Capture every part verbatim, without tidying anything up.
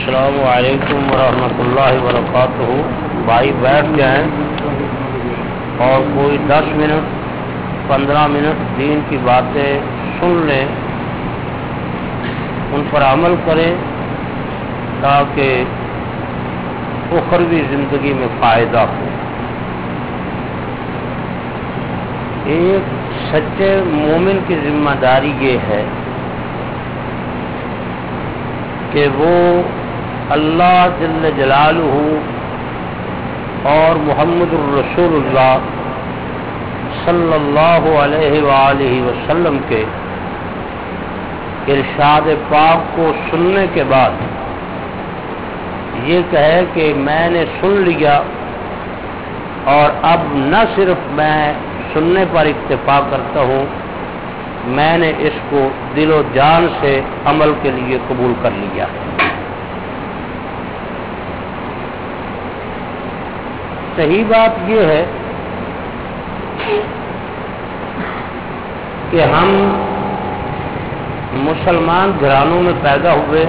السلام علیکم ورحمۃ اللہ وبرکاتہ۔ بھائی بیٹھ جائیں اور کوئی دس منٹ پندرہ منٹ دین کی باتیں سن لیں، ان پر عمل کریں تاکہ اخروی زندگی میں فائدہ ہو۔ ایک سچے مومن کی ذمہ داری یہ ہے کہ وہ اللہ جل جلالہ اور محمد الرسول اللہ صلی اللہ علیہ وآلہ وسلم کے ارشاد پاک کو سننے کے بعد یہ کہے کہ میں نے سن لیا اور اب نہ صرف میں سننے پر اکتفا کرتا ہوں، میں نے اس کو دل و جان سے عمل کے لیے قبول کر لیا ہے۔ صحیح بات یہ ہے کہ ہم مسلمان گھرانوں میں پیدا ہوئے،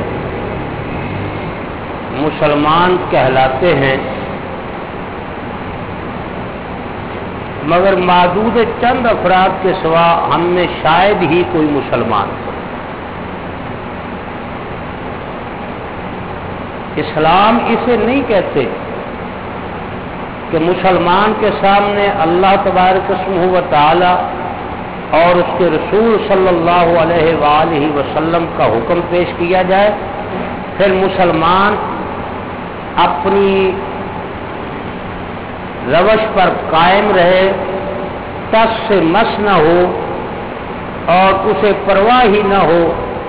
مسلمان کہلاتے ہیں، مگر معدود چند افراد کے سوا ہم میں شاید ہی کوئی مسلمان ہو۔ اسلام اسے نہیں کہتے کہ مسلمان کے سامنے اللہ تبارک اسمہ و تعالی اور اس کے رسول صلی اللہ علیہ وآلہ وسلم کا حکم پیش کیا جائے، پھر مسلمان اپنی روش پر قائم رہے، ٹس سے مس نہ ہو اور اسے پرواہ ہی نہ ہو،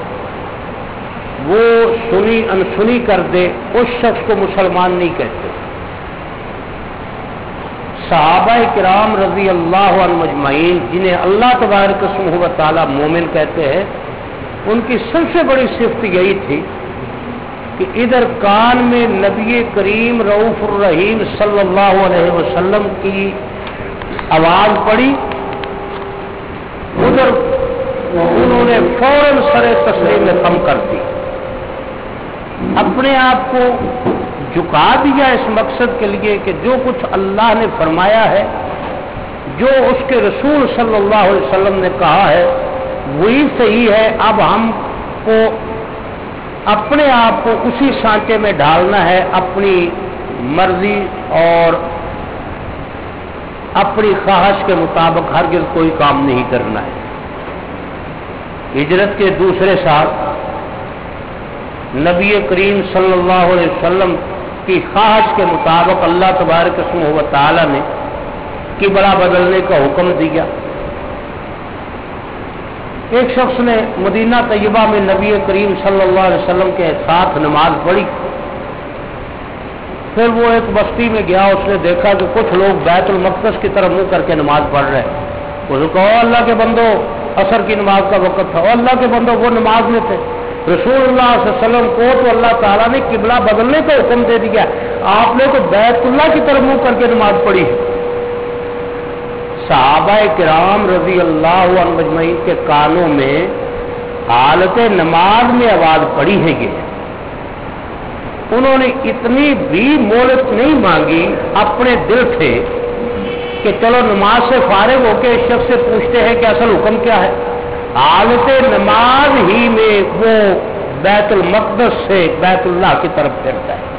وہ سنی انسنی کر دے، اس شخص کو مسلمان نہیں کہتے۔ صحابہ کرام رضی اللہ عنہ اجمعین، جنہیں اللہ تبارک اسمہ و تعالی مومن کہتے ہیں، ان کی سب سے بڑی صفت یہی تھی کہ ادھر کان میں نبی کریم رؤوف الرحیم صلی اللہ علیہ وسلم کی آواز پڑی، ادھر انہوں نے فوراً سر تسلیم میں خم کر دی، اپنے آپ کو جھکا دیا اس مقصد کے لیے کہ جو کچھ اللہ نے فرمایا ہے، جو اس کے رسول صلی اللہ علیہ وسلم نے کہا ہے وہی صحیح ہے۔ اب ہم کو اپنے آپ کو اسی سانچے میں ڈالنا ہے، اپنی مرضی اور اپنی خواہش کے مطابق ہرگز کوئی کام نہیں کرنا ہے۔ ہجرت کے دوسرے سال نبی کریم صلی اللہ علیہ وسلم کی خواہش کے مطابق اللہ تبارک اسمہ و تعالی نے قبلہ بدلنے کا حکم دیا۔ ایک شخص نے مدینہ طیبہ میں نبی کریم صلی اللہ علیہ وسلم کے ساتھ نماز پڑھی، پھر وہ ایک بستی میں گیا، اس نے دیکھا کہ کچھ لوگ بیت المقدس کی طرف منہ کر کے نماز پڑھ رہے ہیں۔ اس نے کہا اللہ کے بندو، عصر کی نماز کا وقت تھا، اور اللہ کے بندو وہ نماز میں تھے، رسول اللہ صلی اللہ علیہ وسلم کو تو اللہ تعالیٰ نے قبلہ بدلنے کا حکم دے دیا، آپ نے تو بیت اللہ کی طرف منہ کر کے نماز پڑھی ہے۔ صحابہ کرام رضی اللہ عنہ اجمعین کے کانوں میں حالت نماز میں آواز پڑی ہے، یہ انہوں نے اتنی بھی مہلت نہیں مانگی اپنے دل سے کہ چلو نماز سے فارغ ہو کے اس شخص سے پوچھتے ہیں کہ اصل حکم کیا ہے۔ حالت نماز ہی میں وہ بیت المقدس سے بیت اللہ کی طرف پھرتا ہے۔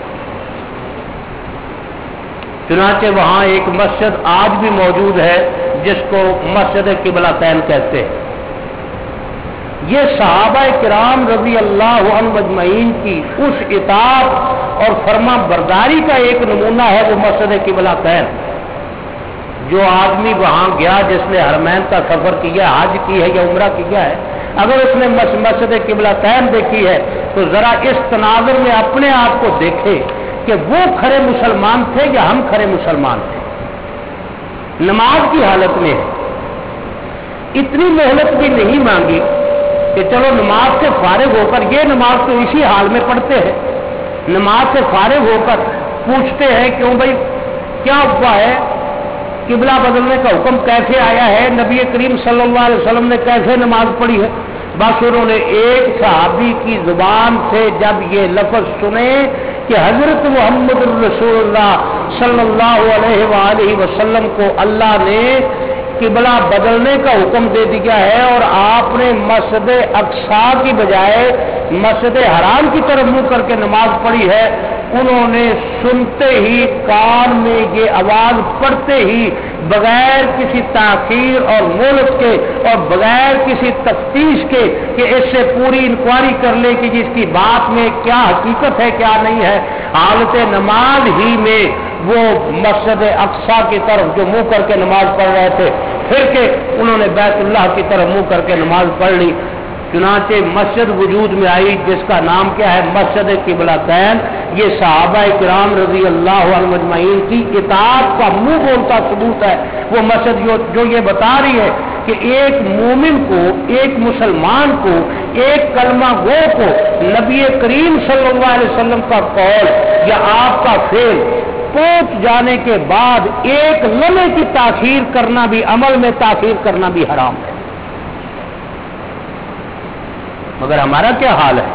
چنانچہ وہاں ایک مسجد آج بھی موجود ہے جس کو مسجد قبلتین کہتے ہیں۔ یہ صحابہ کرام رضی اللہ عنہ اجمعین کی اس اطاعت اور فرما برداری کا ایک نمونہ ہے وہ مسجد قبلتین۔ جو آدمی وہاں گیا، جس نے حرمین کا سفر کیا، حج کی ہے یا عمرہ کیا ہے، اگر اس نے مسجد قبلتین دیکھی ہے تو ذرا اس تناظر میں اپنے آپ کو دیکھے کہ وہ کھڑے مسلمان تھے یا ہم کھڑے مسلمان تھے۔ نماز کی حالت میں ہے، اتنی مہلت بھی نہیں مانگی کہ چلو نماز سے فارغ ہو کر، یہ نماز تو اسی حال میں پڑھتے ہیں، نماز سے فارغ ہو کر پوچھتے ہیں کیوں بھائی کیا ہوا ہے، قبلہ بدلنے کا حکم کیسے آیا ہے، نبی کریم صلی اللہ علیہ وسلم نے کیسے نماز پڑھی ہے، بس انہوں نے ایک صحابی کی زبان سے جب یہ لفظ سنے کہ حضرت محمد رسول اللہ صلی اللہ علیہ وآلہ وسلم کو اللہ نے قبلہ بدلنے کا حکم دے دیا ہے اور آپ نے مسجد اقصی کی بجائے مسجد حرام کی طرف منہ کر کے نماز پڑھی ہے، انہوں نے سنتے ہی کان میں یہ آواز پڑتے ہی بغیر کسی تاخیر اور مہلت کے اور بغیر کسی تفتیش کے کہ اس سے پوری انکوائری کر لے کہ جس کی بات میں کیا حقیقت ہے کیا نہیں ہے، حالت نماز ہی میں وہ مسجد اقصی کی طرف جو منہ کر کے نماز پڑھ رہے تھے پھر کے انہوں نے بیت اللہ کی طرف منہ کر کے نماز پڑھ لی۔ چنانچہ مسجد وجود میں آئی جس کا نام کیا ہے مسجد قبلتین۔ یہ صحابہ کرام رضی اللہ عنہم اجمعین کی اطاعت کا منہ بولتا ثبوت ہے۔ وہ مسجد جو یہ بتا رہی ہے کہ ایک مومن کو، ایک مسلمان کو، ایک کلمہ گو کو نبی کریم صلی اللہ علیہ وسلم کا قول یا آپ کا فعل پہنچ جانے کے بعد ایک لمحے کی تاخیر کرنا بھی، عمل میں تاخیر کرنا بھی حرام ہے۔ مگر ہمارا کیا حال ہے؟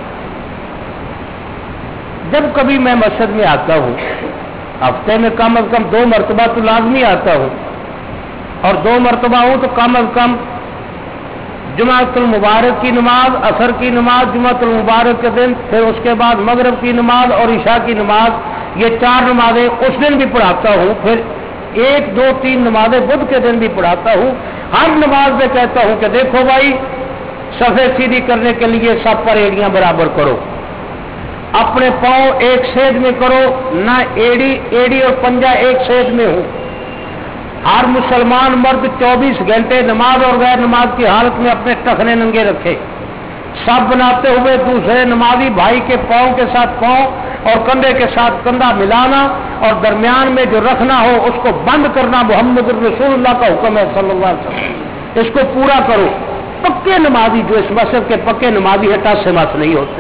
جب کبھی میں مسجد میں آتا ہوں، ہفتے میں کم از کم دو مرتبہ تو لازمی آتا ہوں، اور دو مرتبہ ہوں تو کم از کم جمعۃ المبارک کی نماز، عصر کی نماز جمعۃ المبارک کے دن، پھر اس کے بعد مغرب کی نماز اور عشاء کی نماز، یہ چار نمازیں اس دن بھی پڑھاتا ہوں، پھر ایک دو تین نمازیں بدھ کے دن بھی پڑھاتا ہوں۔ ہر نماز میں کہتا ہوں کہ دیکھو بھائی، صفیں سیدھی کرنے کے لیے سب پر ایڑیاں برابر کرو، اپنے پاؤں ایک سیدھ میں کرو، نہ ایڑی ایڑی اور پنجہ ایک سیدھ میں ہو۔ ہر مسلمان مرد چوبیس گھنٹے نماز اور غیر نماز کی حالت میں اپنے ٹخنے ننگے رکھے، سب بناتے ہوئے دوسرے نمازی بھائی کے پاؤں کے ساتھ پاؤں اور کندھے کے ساتھ کندھا ملانا اور درمیان میں جو رکھنا ہو اس کو بند کرنا محمد رسول اللہ کا حکم ہے صلی اللہ علیہ وسلم، اس کو پورا کرو۔ پکے نمازی جو اس مسجد کے پکے نمازی ہے ٹس سے مس نہیں ہوتے،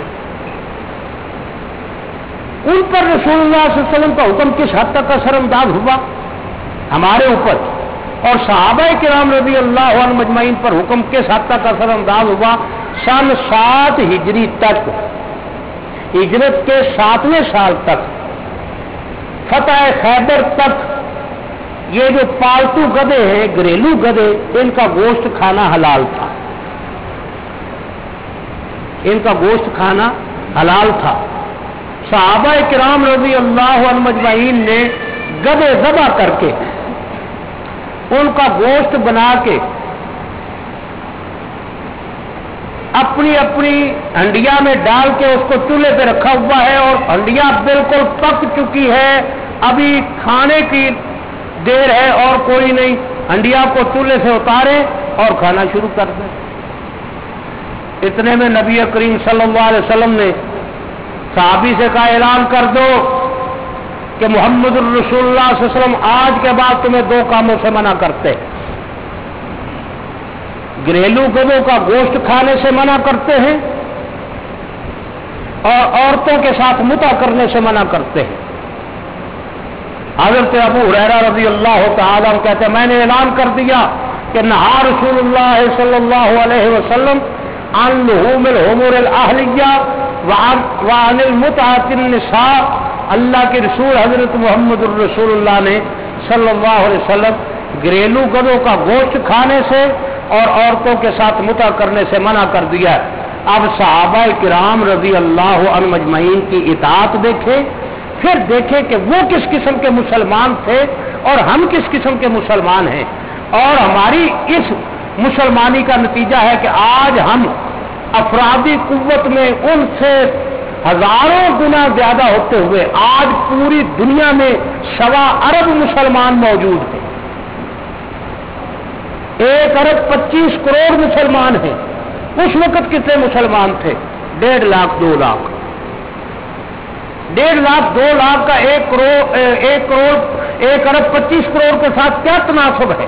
ان پر رسول اللہ صلی اللہ علیہ وسلم کا حکم کس حد تک اثر انداز ہوا ہمارے اوپر، اور صحابہ کرام رضی اللہ عنہم اجمعین پر حکم کس حد تک اثر انداز ہوا۔ سن سات ہجری تک، ہجرت کے ساتویں سال تک، فتح خیبر تک، یہ جو پالتو گدے ہیں، گھریلو گدے، ان کا گوشت کھانا حلال تھا، ان کا گوشت کھانا حلال تھا۔ صحابہ کرام رضی اللہ عنہم اجمعین نے گدے ذبح کر کے ان کا گوشت بنا کے اپنی اپنی ہنڈیا میں ڈال کے اس کو چولہے پہ رکھا ہوا ہے، اور ہنڈیا بالکل پک چکی ہے، ابھی کھانے کی دیر ہے اور کوئی نہیں، ہنڈیا کو چولہے سے اتارے اور کھانا شروع کر دیں۔ اتنے میں نبی کریم صلی اللہ علیہ وسلم نے صحابی سے کہا اعلان کر دو کہ محمد الرسول اللہ صلی اللہ علیہ وسلم آج کے بعد تمہیں دو کاموں سے منع کرتے، گھریلو گدوں کا گوشت کھانے سے منع کرتے ہیں اور عورتوں کے ساتھ متع کرنے سے منع کرتے ہیں۔ حضرت ابو ہریرہ رضی اللہ تعالیٰ عنہ کہتے ہیں میں نے اعلان کر دیا کہ نہا رسول اللہ صلی اللہ علیہ وسلم عن لحوم الحمر الاہلیہ وعن المتعۃ النساء، اللہ کے رسول حضرت محمد الرسول اللہ نے صلی اللہ علیہ وسلم گھریلو گدوں کا گوشت کھانے سے اور عورتوں کے ساتھ متع کرنے سے منع کر دیا۔ اب صحابہ کرام رضی اللہ عنہم اجمعین کی اطاعت دیکھیں، پھر دیکھیں کہ وہ کس قسم کے مسلمان تھے اور ہم کس قسم کے مسلمان ہیں، اور ہماری اس مسلمانی کا نتیجہ ہے کہ آج ہم افرادی قوت میں ان سے ہزاروں گنا زیادہ ہوتے ہوئے آج پوری دنیا میں سوا ارب مسلمان موجود ہیں، ایک ارب پچیس کروڑ مسلمان ہیں۔ اس وقت کتنے مسلمان تھے؟ ڈیڑھ لاکھ دو لاکھ ڈیڑھ لاکھ دو لاکھ کا ایک کروڑ ایک کروڑ ایک ارب پچیس کروڑ کے ساتھ کیا تناسب ہے؟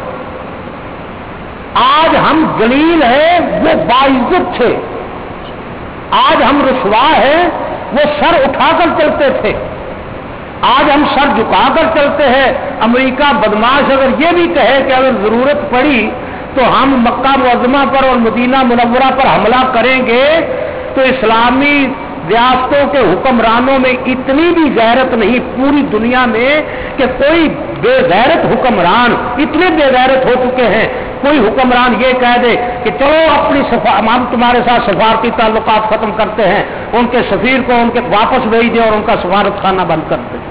آج ہم ذلیل ہیں، وہ باعزت تھے، آج ہم رسوا ہیں، وہ سر اٹھا کر چلتے تھے، آج ہم سر جھکا کر چلتے ہیں۔ امریکہ بدماش اگر یہ بھی کہے کہ اگر ضرورت پڑی تو ہم مکہ معظمہ پر اور مدینہ منورہ پر حملہ کریں گے تو اسلامی ریاستوں کے حکمرانوں میں اتنی بھی غیرت نہیں پوری دنیا میں کہ کوئی بے غیرت حکمران اتنے بے غیرت ہو چکے ہیں، کوئی حکمران یہ کہہ دے کہ چلو اپنی ہم تمہارے ساتھ سفارتی تعلقات ختم کرتے ہیں، ان کے سفیر کو ان کے واپس بھیج دیں اور ان کا سفارت خانہ بند کر دیں۔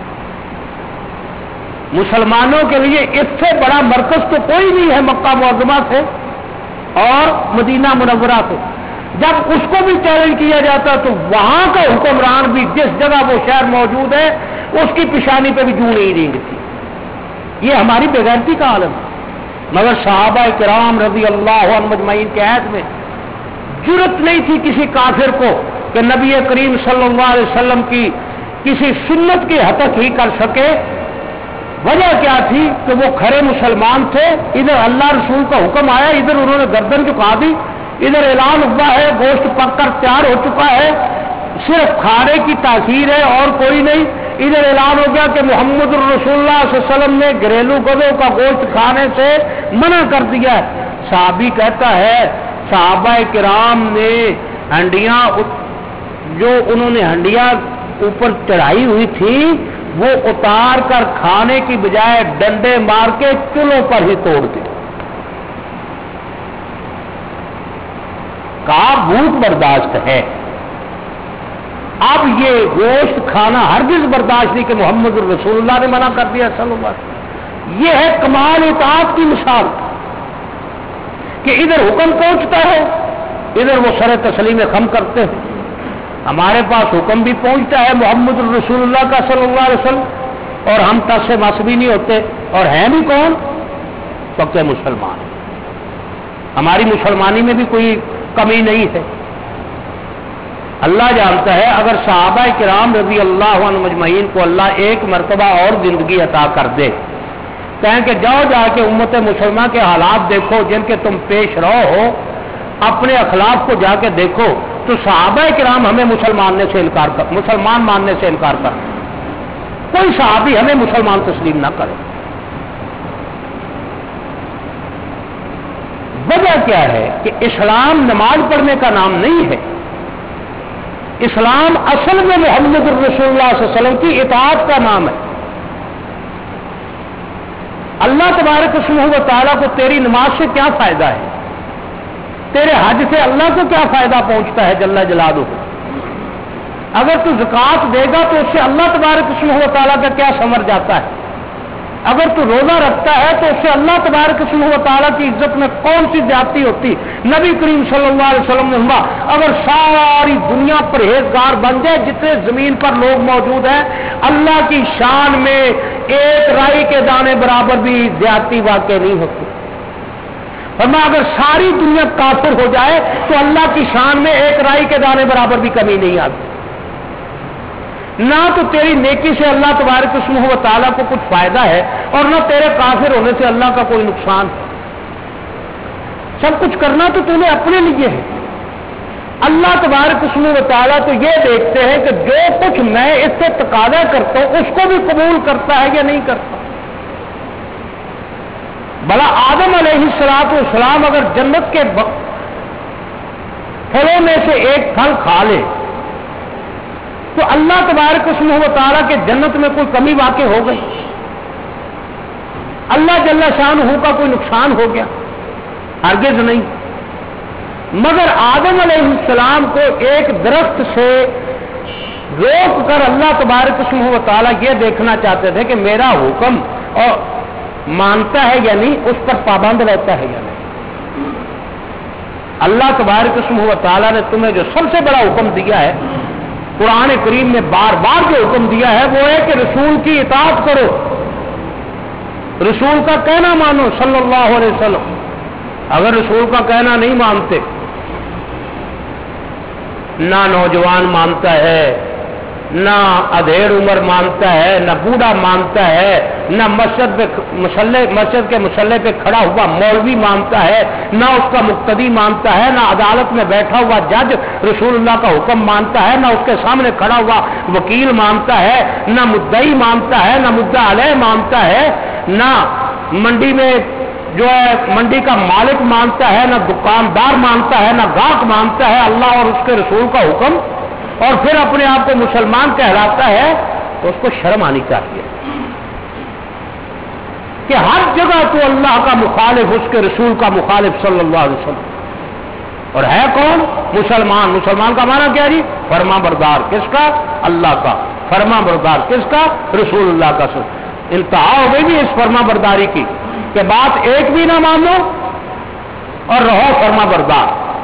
مسلمانوں کے لیے اس سے بڑا مرکز تو کوئی نہیں ہے مکہ معظمہ سے اور مدینہ منورہ سے۔ جب اس کو بھی چیلنج کیا جاتا تو وہاں کا حکمران بھی جس جگہ وہ شہر موجود ہے اس کی پیشانی پہ بھی جوں نہیں رینگتی۔ یہ ہماری بےغیرتی کا عالم ہے۔ مگر صحابہ کرام رضی اللہ عنہم اجمعین کے عہد میں جرت نہیں تھی کسی کافر کو کہ نبی کریم صلی اللہ علیہ وسلم کی کسی سنت کی ہتک ہی کر سکے۔ وجہ کیا تھی کہ وہ کھڑے مسلمان تھے، ادھر اللہ رسول کا حکم آیا، ادھر انہوں نے گردن جھکا دی، ادھر اعلان ہوا ہے گوشت پک کر تیار ہو چکا ہے، صرف کھانے کی تاخیر ہے اور کوئی نہیں، ادھر اعلان ہو گیا کہ محمد الرسول اللہ صلی اللہ علیہ وسلم نے گھریلو گدوں کا گوشت کھانے سے منع کر دیا ہے۔ صحابی کہتا ہے صحابہ کرام نے ہنڈیاں جو انہوں نے ہنڈیاں اوپر چڑھائی ہوئی تھی وہ اتار کر کھانے کی بجائے ڈنڈے مار کے چولہوں پر ہی توڑ دی۔ کہا بھوک برداشت ہے، اب یہ گوشت کھانا ہرگز برداشت نہیں کہ محمد الرسول اللہ نے منع کر دیا صلی اللہ علیہ وسلم۔ یہ ہے کمال اطاعت کی مثال کہ ادھر حکم پہنچتا ہے ادھر وہ سر تسلیم خم کرتے ہیں۔ ہمارے پاس حکم بھی پہنچتا ہے محمد الرسول اللہ کا صلی اللہ علیہ وسلم اور ہم تس سے مس بھی نہیں ہوتے، اور ہیں بھی کون؟ پکے مسلمان۔ ہماری مسلمانی میں بھی کوئی کمی نہیں ہے۔ اللہ جانتا ہے اگر صحابہ کرام رضی اللہ عنہم اجمعین کو اللہ ایک مرتبہ اور زندگی عطا کر دے، کہیں کہ جاؤ جا کے امت مسلمہ کے حالات دیکھو جن کے تم پیش رو ہو، اپنے اخلاق کو جا کے دیکھو، تو صحابہ کرام ہمیں مسلمان نے سے انکار کر مسلمان ماننے سے انکار کر کوئی صحابی ہمیں مسلمان تسلیم نہ کرے۔ وجہ کیا ہے کہ اسلام نماز پڑھنے کا نام نہیں ہے، اسلام اصل میں محمد الرسول اللہ صلی اللہ علیہ وسلم کی اطاعت کا نام ہے۔ اللہ تبارک و تعالیٰ کو تیری نماز سے کیا فائدہ ہے؟ تیرے حج سے اللہ کو کیا فائدہ پہنچتا ہے جل جلالہ؟ اگر تو زکوٰۃ دے گا تو اس سے اللہ تبارک و تعالیٰ کا کیا ثمر جاتا ہے؟ اگر تو روزہ رکھتا ہے تو اس سے اللہ تبارک و تعالیٰ کی عزت میں کون سی زیادتی ہوتی؟ نبی کریم صلی اللہ علیہ وسلم نے ہوا اگر ساری دنیا پرہیزگار بن جائے جتنے زمین پر لوگ موجود ہیں، اللہ کی شان میں ایک رائی کے دانے برابر بھی زیادتی واقع نہیں ہوتی۔ فرمایا اگر ساری دنیا کافر ہو جائے تو اللہ کی شان میں ایک رائی کے دانے برابر بھی کمی نہیں آتی۔ نہ تو تیری نیکی سے اللہ تبارک و تعالیٰ کو کچھ فائدہ ہے اور نہ تیرے کافر ہونے سے اللہ کا کوئی نقصان ہے۔ سب کچھ کرنا تو تم نے اپنے لیے ہے۔ اللہ تبارک و تعالیٰ تو یہ دیکھتے ہیں کہ جو کچھ میں اس سے تقاضا کرتا ہوں اس کو بھی قبول کرتا ہے یا نہیں کرتا۔ بھلا آدم علیہ الصلوۃ والسلام اگر جنت کے پھلوں میں سے ایک پھل کھا لے تو اللہ تبارک و تعالیٰ کے جنت میں کوئی کمی واقع ہو گئی؟ اللہ جل شانہ کا کوئی نقصان ہو گیا؟ ہرگز نہیں۔ مگر آدم علیہ السلام کو ایک درخت سے روک کر اللہ تبارک و تعالیٰ یہ دیکھنا چاہتے تھے کہ میرا حکم اور مانتا ہے یا نہیں، اس پر پابند رہتا ہے یا نہیں۔ اللہ تبارک و تعالیٰ نے تمہیں جو سب سے بڑا حکم دیا ہے قرآن کریم میں بار بار جو حکم دیا ہے وہ ہے کہ رسول کی اطاعت کرو، رسول کا کہنا مانو صلی اللہ علیہ وسلم۔ اگر رسول کا کہنا نہیں مانتے، نہ نوجوان مانتا ہے، نہ ادھیڑ عمر مانتا ہے، نہ بوڑھا مانتا ہے، نہ مسجد پہ مسلح مسجد کے مسلح پہ کھڑا ہوا مولوی مانتا ہے، نہ اس کا مقتدی مانتا ہے، نہ عدالت میں بیٹھا ہوا جج رسول اللہ کا حکم مانتا ہے، نہ اس کے سامنے کھڑا ہوا وکیل مانتا ہے، نہ مدعی مانتا ہے، نہ مدعا علیہ مانتا ہے، نہ منڈی میں جو ہے منڈی کا مالک مانتا ہے، نہ دکاندار مانتا ہے، نہ گاہک مانتا ہے اللہ اور اس کے رسول کا حکم، اور پھر اپنے آپ کو مسلمان کہلاتا ہے، تو اس کو شرم آنی چاہیے کہ ہر جگہ تو اللہ کا مخالف، اس کے رسول کا مخالف صلی اللہ علیہ وسلم، اور ہے کون؟ مسلمان۔ مسلمان کا معنی کیا جی؟ فرما بردار۔ کس کا؟ اللہ کا۔ فرما بردار کس کا؟ رسول اللہ کا۔ انتہا ہو گئی بھی اس فرما برداری کی کہ بات ایک بھی نہ مانو اور رہو فرما بردار۔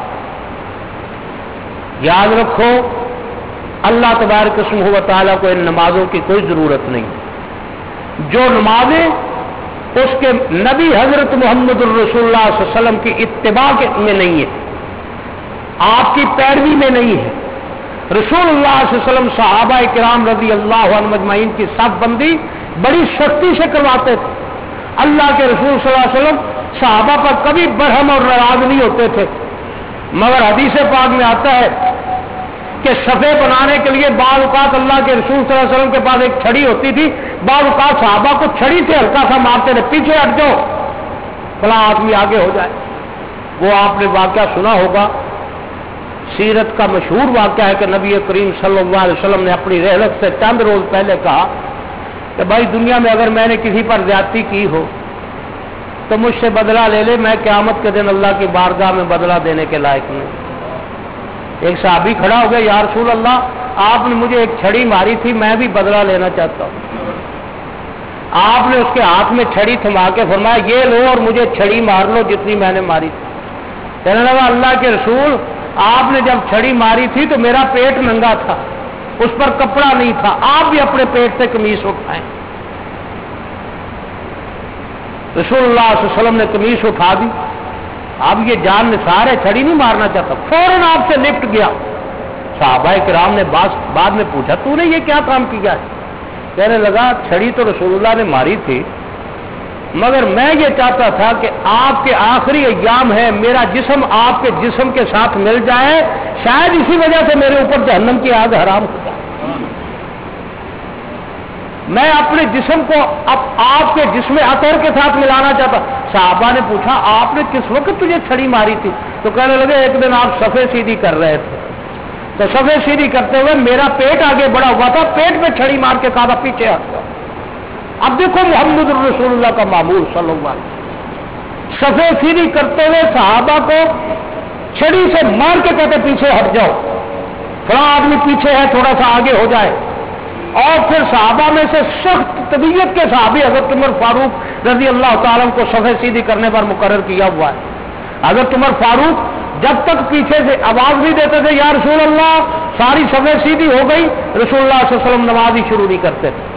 یاد رکھو اللہ تبارک اسمہ و تعالیٰ کو ان نمازوں کی کوئی ضرورت نہیں۔ جو نمازیں اس کے نبی حضرت محمد الرسول اللہ صلی اللہ علیہ وسلم کی اتباع میں نہیں ہے، آپ کی پیروی میں نہیں ہے۔ رسول اللہ صلی اللہ علیہ وسلم صحابہ کرام رضی اللہ عنہ مجمعین کی صف بندی بڑی سختی سے کرواتے تھے۔ اللہ کے رسول صلی اللہ علیہ وسلم صحابہ پر کبھی برہم اور ناراض نہیں ہوتے تھے، مگر حدیث پاک میں آتا ہے کہ صفے بنانے کے لیے بعض اوقات اللہ کے رسول صلی اللہ علیہ وسلم کے پاس ایک چھڑی ہوتی تھی، بعض اوقات صحابہ کو چھڑی سے ہلکا سا مارتے تھے، پیچھے ہٹ جاؤ فلاں آدمی آگے ہو جائے۔ وہ آپ نے واقعہ سنا ہوگا، سیرت کا مشہور واقعہ ہے کہ نبی کریم صلی اللہ علیہ وسلم نے اپنی رحلت سے چند روز پہلے کہا کہ بھائی دنیا میں اگر میں نے کسی پر زیادتی کی ہو تو مجھ سے بدلہ لے لے، میں قیامت کے دن اللہ کی بارگاہ میں بدلہ دینے کے لائق نہیں۔ ایک صحابی کھڑا ہو گیا، یا رسول اللہ آپ نے مجھے ایک چھڑی ماری تھی، میں بھی بدلہ لینا چاہتا ہوں۔ آپ نے اس کے ہاتھ میں چھڑی تھما کے فرمایا یہ لو اور مجھے چھڑی مار لو جتنی میں نے ماری تھی۔ کہنے لگا اللہ کے رسول آپ نے جب چھڑی ماری تھی تو میرا پیٹ ننگا تھا، اس پر کپڑا نہیں تھا، آپ بھی اپنے پیٹ سے قمیص اٹھائیں۔ رسول اللہ صلی اللہ علیہ وسلم نے قمیص اٹھا دی، اب یہ جان نثار ہے، چھڑی نہیں مارنا چاہتا، فوراً آپ سے لپٹ گیا۔ صحابہ کرام نے بعد میں پوچھا تو نے یہ کیا کام کیا ہے؟ کہنے لگا چھڑی تو رسول اللہ نے ماری تھی، مگر میں یہ چاہتا تھا کہ آپ کے آخری ایام ہے، میرا جسم آپ کے جسم کے ساتھ مل جائے، شاید اسی وجہ سے میرے اوپر جہنم کی آگ حرام ہو جائے۔ میں اپنے جسم کو اب آپ کے جسم اطہر کے ساتھ ملانا چاہتا۔ صحابہ نے پوچھا آپ نے کس وقت تجھے چھڑی ماری تھی؟ تو کہنے لگے ایک دن آپ صفے سیدھی کر رہے تھے، تو صفے سیدھی کرتے ہوئے میرا پیٹ آگے بڑا ہوا تھا، پیٹ میں چھڑی مار کے کہا پیچھے ہٹ جاؤ۔ اب دیکھو محمد الرسول اللہ کا معمول صلی اللہ علیہ وسلم صفے سیدھی کرتے ہوئے صحابہ کو چھڑی سے مار کے کہتے پیچھے ہٹ جاؤ، فلاں آدمی پیچھے ہے تھوڑا سا آگے ہو جائے۔ اور پھر صحابہ میں سے سخت طبیعت کے صحابی حضرت عمر فاروق رضی اللہ تعالیٰ کو صفے سیدھی کرنے پر مقرر کیا ہوا ہے۔ حضرت عمر فاروق جب تک پیچھے سے آواز نہیں دیتے تھے یا رسول اللہ ساری صفے سیدھی ہو گئی، رسول اللہ صلی اللہ علیہ وسلم نماز ہی شروع نہیں کرتے تھے۔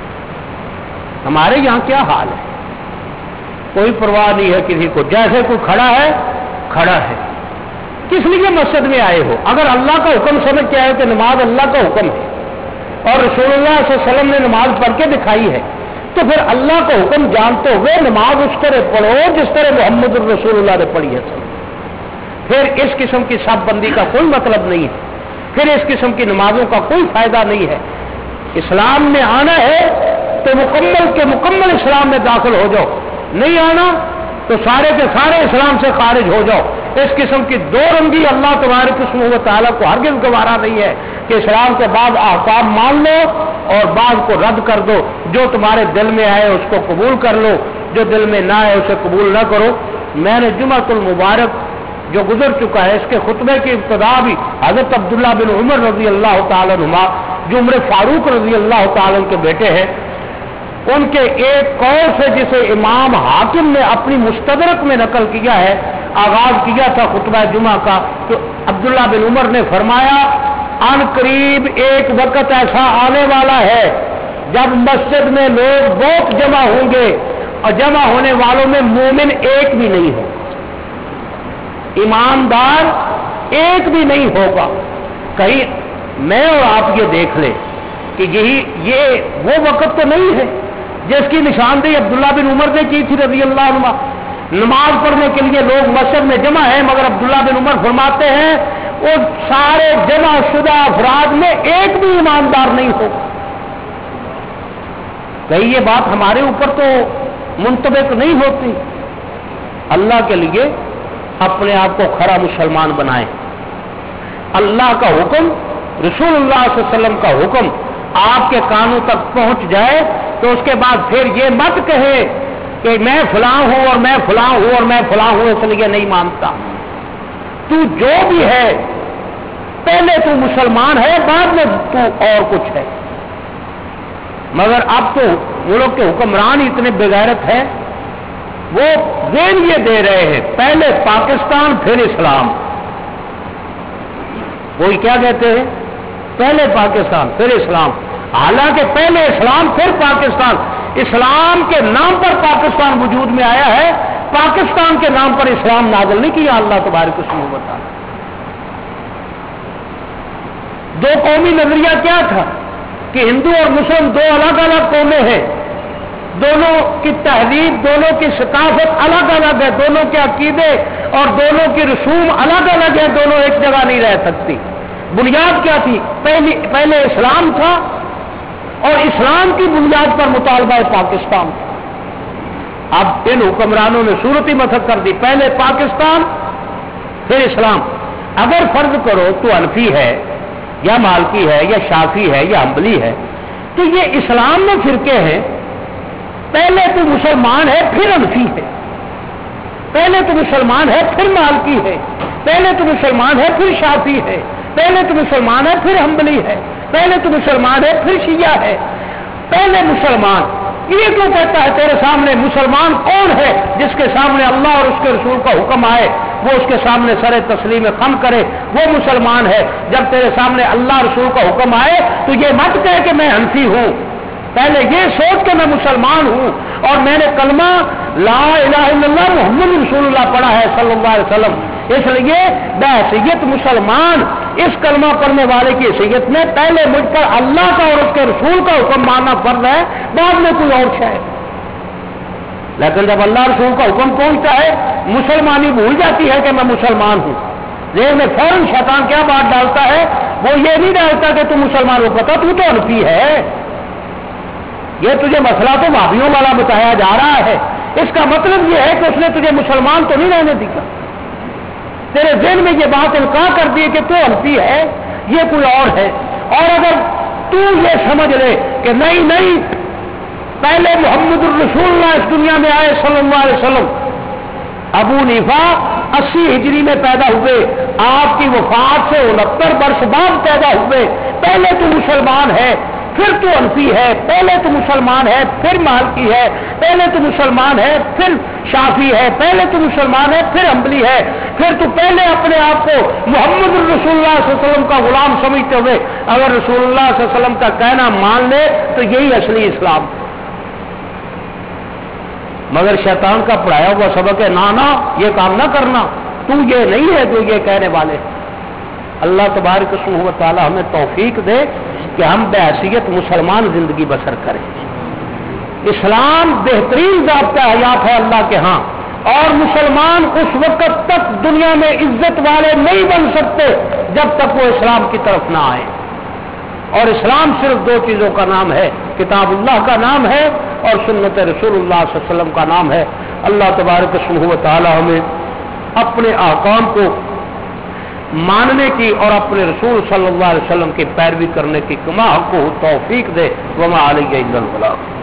ہمارے یہاں کیا حال ہے؟ کوئی پرواہ نہیں ہے کسی کو، جیسے کوئی کھڑا ہے کھڑا ہے۔ کس لیے مسجد میں آئے ہو؟ اگر اللہ کا حکم سمجھ کے آئے تو نماز اللہ کا حکم ہے اور رسول اللہ صلی اللہ علیہ وسلم نے نماز پڑھ کے دکھائی ہے، تو پھر اللہ کا حکم جانتے ہوئے نماز اس طرح پڑھو جس طرح محمد الرسول اللہ نے پڑھی ہے۔ پھر اس قسم کی صف بندی کا کوئی مطلب نہیں ہے، پھر اس قسم کی نمازوں کا کوئی فائدہ نہیں ہے۔ اسلام میں آنا ہے تو مکمل کے مکمل اسلام میں داخل ہو جاؤ، نہیں آنا تو سارے کے سارے اسلام سے خارج ہو جاؤ۔ اس قسم کی دو رنگی اللہ تبارک و تعالیٰ کو ہرگز گوارا نہیں ہے کہ اسلام کے بعد احکام مان لو اور بعض کو رد کر دو، جو تمہارے دل میں آئے اس کو قبول کر لو، جو دل میں نہ آئے اسے قبول نہ کرو۔ میں نے جمعۃ المبارک جو گزر چکا ہے اس کے خطبے کی ابتدا بھی حضرت عبداللہ بن عمر رضی اللہ تعالیٰ عنہما جو عمر فاروق رضی اللہ تعالیٰ کے بیٹے ہیں، ان کے ایک قول سے جسے امام حاکم نے اپنی مستدرک میں نقل کیا ہے آغاز کیا تھا خطبہ جمعہ کا، تو عبداللہ بن عمر نے فرمایا ان قریب ایک وقت ایسا آنے والا ہے جب مسجد میں لوگ بہت جمع ہوں گے اور جمع ہونے والوں میں مومن ایک بھی نہیں ہو، ایماندار ایک بھی نہیں ہوگا۔ کہیں میں اور آپ یہ دیکھ لیں کہ یہی یہ وہ وقت تو نہیں ہے جس کی نشاندہی عبداللہ بن عمر نے کی تھی رضی اللہ عنہ۔ نماز پڑھنے کے لیے لوگ مسجد میں جمع ہیں، مگر عبداللہ بن عمر فرماتے ہیں وہ سارے جمع شدہ افراد میں ایک بھی ایماندار نہیں ہوگا۔ کہیں یہ بات ہمارے اوپر تو منطبق نہیں ہوتی، اللہ کے لیے اپنے آپ کو کھڑا مسلمان بنائیں. اللہ کا حکم، رسول اللہ صلی اللہ علیہ وسلم کا حکم آپ کے کانوں تک پہنچ جائے تو اس کے بعد پھر یہ مت کہے کہ میں فلاں ہوں اور میں فلاں ہوں اور میں فلاں ہوں اس لیے نہیں مانتا. تو جو بھی ہے پہلے تو مسلمان ہے، بعد میں تو اور کچھ ہے. مگر اب تو ملک کے حکمران اتنے بغیرت ہیں، وہ ذہن یہ دے رہے ہیں پہلے پاکستان پھر اسلام. وہی کیا کہتے ہیں؟ پہلے پاکستان پھر اسلام. حالانکہ پہلے اسلام پھر پاکستان. اسلام کے نام پر پاکستان وجود میں آیا ہے، پاکستان کے نام پر اسلام نازل نہیں کیا اللہ تبارک و تعالی. دو قومی نظریہ کیا تھا کہ ہندو اور مسلم دو الگ الگ قومیں ہیں، دونوں کی تہذیب، دونوں کی ثقافت الگ الگ ہے، دونوں کے عقیدے اور دونوں کی رسوم الگ الگ ہیں، دونوں ایک جگہ نہیں رہ سکتی. بنیاد کیا تھی؟ پہلی پہلے اسلام تھا اور اسلام کی بنیاد پر مطالبہ پاکستان تھا. اب ان حکمرانوں نے صورت ہی مسخ کر دی، پہلے پاکستان پھر اسلام. اگر فرض کرو تو حنفی ہے یا مالکی ہے یا شافعی ہے یا حنبلی ہے تو یہ اسلام میں فرقے ہیں. پہلے تو مسلمان ہے پھر حنفی ہے، پہلے تو مسلمان ہے پھر مالکی ہے، پہلے تو مسلمان ہے پھر شافعی ہے، پہلے تو مسلمان ہے پھر حنبلی ہے، پہلے تو مسلمان ہے پھر شیعہ ہے. پہلے مسلمان یہ کیوں کہتا ہے؟ تیرے سامنے مسلمان کون ہے جس کے سامنے اللہ اور اس کے رسول کا حکم آئے وہ اس کے سامنے سر تسلیم خم کرے، وہ مسلمان ہے. جب تیرے سامنے اللہ رسول کا حکم آئے تو یہ مت کہے کہ میں حنفی ہوں، پہلے یہ سوچ کے میں مسلمان ہوں اور میں نے کلمہ لا الہ الا اللہ محمد رسول اللہ پڑھا ہے صلی اللہ علیہ وسلم. اس لیے بحیثیت مسلمان اس کلمہ پڑھنے والے کی حیثیت میں پہلے مجھ پر اللہ کا اور اس کے رسول کا حکم ماننا فرض ہے، بعد میں کوئی اور شے. لیکن جب اللہ رسول کا حکم پہنچتا ہے مسلمانی بھول جاتی ہے کہ میں مسلمان ہوں. ذہن میں فوراً شیطان کیا بات ڈالتا ہے؟ وہ یہ نہیں ڈالتا کہ تم مسلمان ہو، پتا تو تو حنفی ہے. یہ تجھے مسئلہ تو وہابیوں والا بتایا جا رہا ہے. اس کا مطلب یہ ہے کہ اس نے تجھے مسلمان تو نہیں رہنے دیا، تیرے ذہن میں یہ بات القاء کر دی کہ تو حنفی ہے، یہ کوئی اور ہے. اور اگر تو یہ سمجھ لے کہ نہیں نہیں پہلے محمد الرسول اللہ اس دنیا میں آئے صلی اللہ علیہ وسلم، ابو حنیفہ اسی ہجری میں پیدا ہوئے، آپ کی وفات سے انہتر برس بعد پیدا ہوئے، پہلے تو مسلمان ہے پھر تو حنفی ہے، پہلے تو مسلمان ہے پھر مالکی ہے، پہلے تو مسلمان ہے پھر شافعی ہے، پہلے تو مسلمان ہے پھر حنبلی ہے، پھر تو پہلے اپنے آپ کو محمد الرسول اللہ صلی اللہ علیہ وسلم کا غلام سمجھتے ہوئے اگر رسول اللہ صلی اللہ علیہ وسلم کا کہنا مان لے تو یہی اصلی اسلام. مگر شیطان کا پڑھایا ہوا سبق ہے، نہ نہ یہ کام نہ کرنا، تو یہ نہیں ہے جو یہ کہنے والے. اللہ تبارک و تعالی ہمیں توفیق دے کہ ہم بحیثیت مسلمان زندگی بسر کریں. اسلام بہترین ضابطہ حیات ہے اللہ کے ہاں، اور مسلمان اس وقت تک دنیا میں عزت والے نہیں بن سکتے جب تک وہ اسلام کی طرف نہ آئے. اور اسلام صرف دو چیزوں کا نام ہے، کتاب اللہ کا نام ہے اور سنت رسول اللہ صلی اللہ علیہ وسلم کا نام ہے. اللہ تبارک و تعالی ہمیں اپنے احکام کو ماننے کی اور اپنے رسول صلی اللہ علیہ وسلم کی پیروی کرنے کی کما حق کو توفیق دے. وما علیہ الا البلاغ.